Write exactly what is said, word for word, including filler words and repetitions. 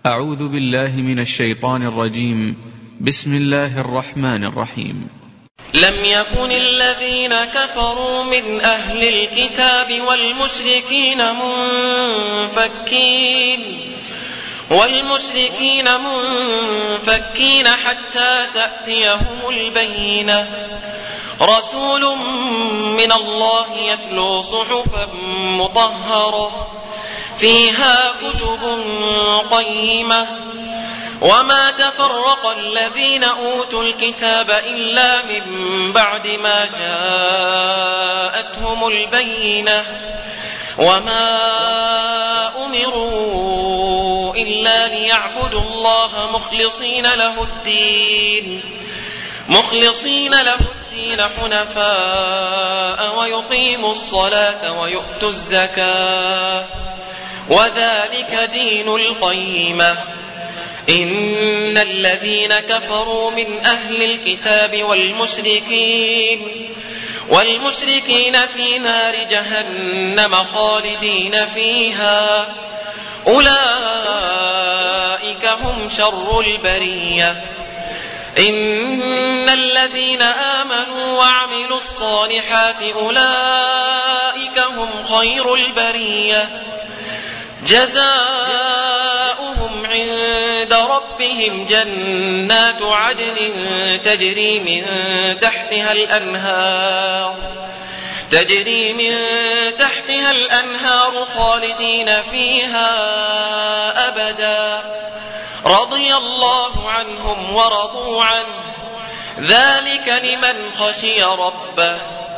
أعوذ بالله من الشيطان الرجيم. بسم الله الرحمن الرحيم. لم يكن الذين كفروا من أهل الكتاب والمشركين منفكين والمشركين منفكين حتى تأتيهم البينة، رسول من الله يتلو صحفا مطهرة فيها كتب قيمة، وما تفرق الذين أوتوا الكتاب إلا من بعد ما جاءتهم البينة، وما أمروا إلا ليعبدوا الله مخلصين له الدين مخلصين له الدين حنفاء ويقيموا الصلاة ويؤتوا الزكاة، وذلك دين القيمة. إن الذين كفروا من أهل الكتاب والمشركين والمشركين في نار جهنم خالدين فيها، أولئك هم شر البرية. إن الذين آمنوا وعملوا الصالحات أولئك هم خير البرية، جزاؤهم عند ربهم جنات عدن تجري من تحتها الأنهار تجري من تحتها الأنهار خالدين فيها أبدا، رضي الله عنهم ورضوا عنه، ذلك لمن خشي ربه.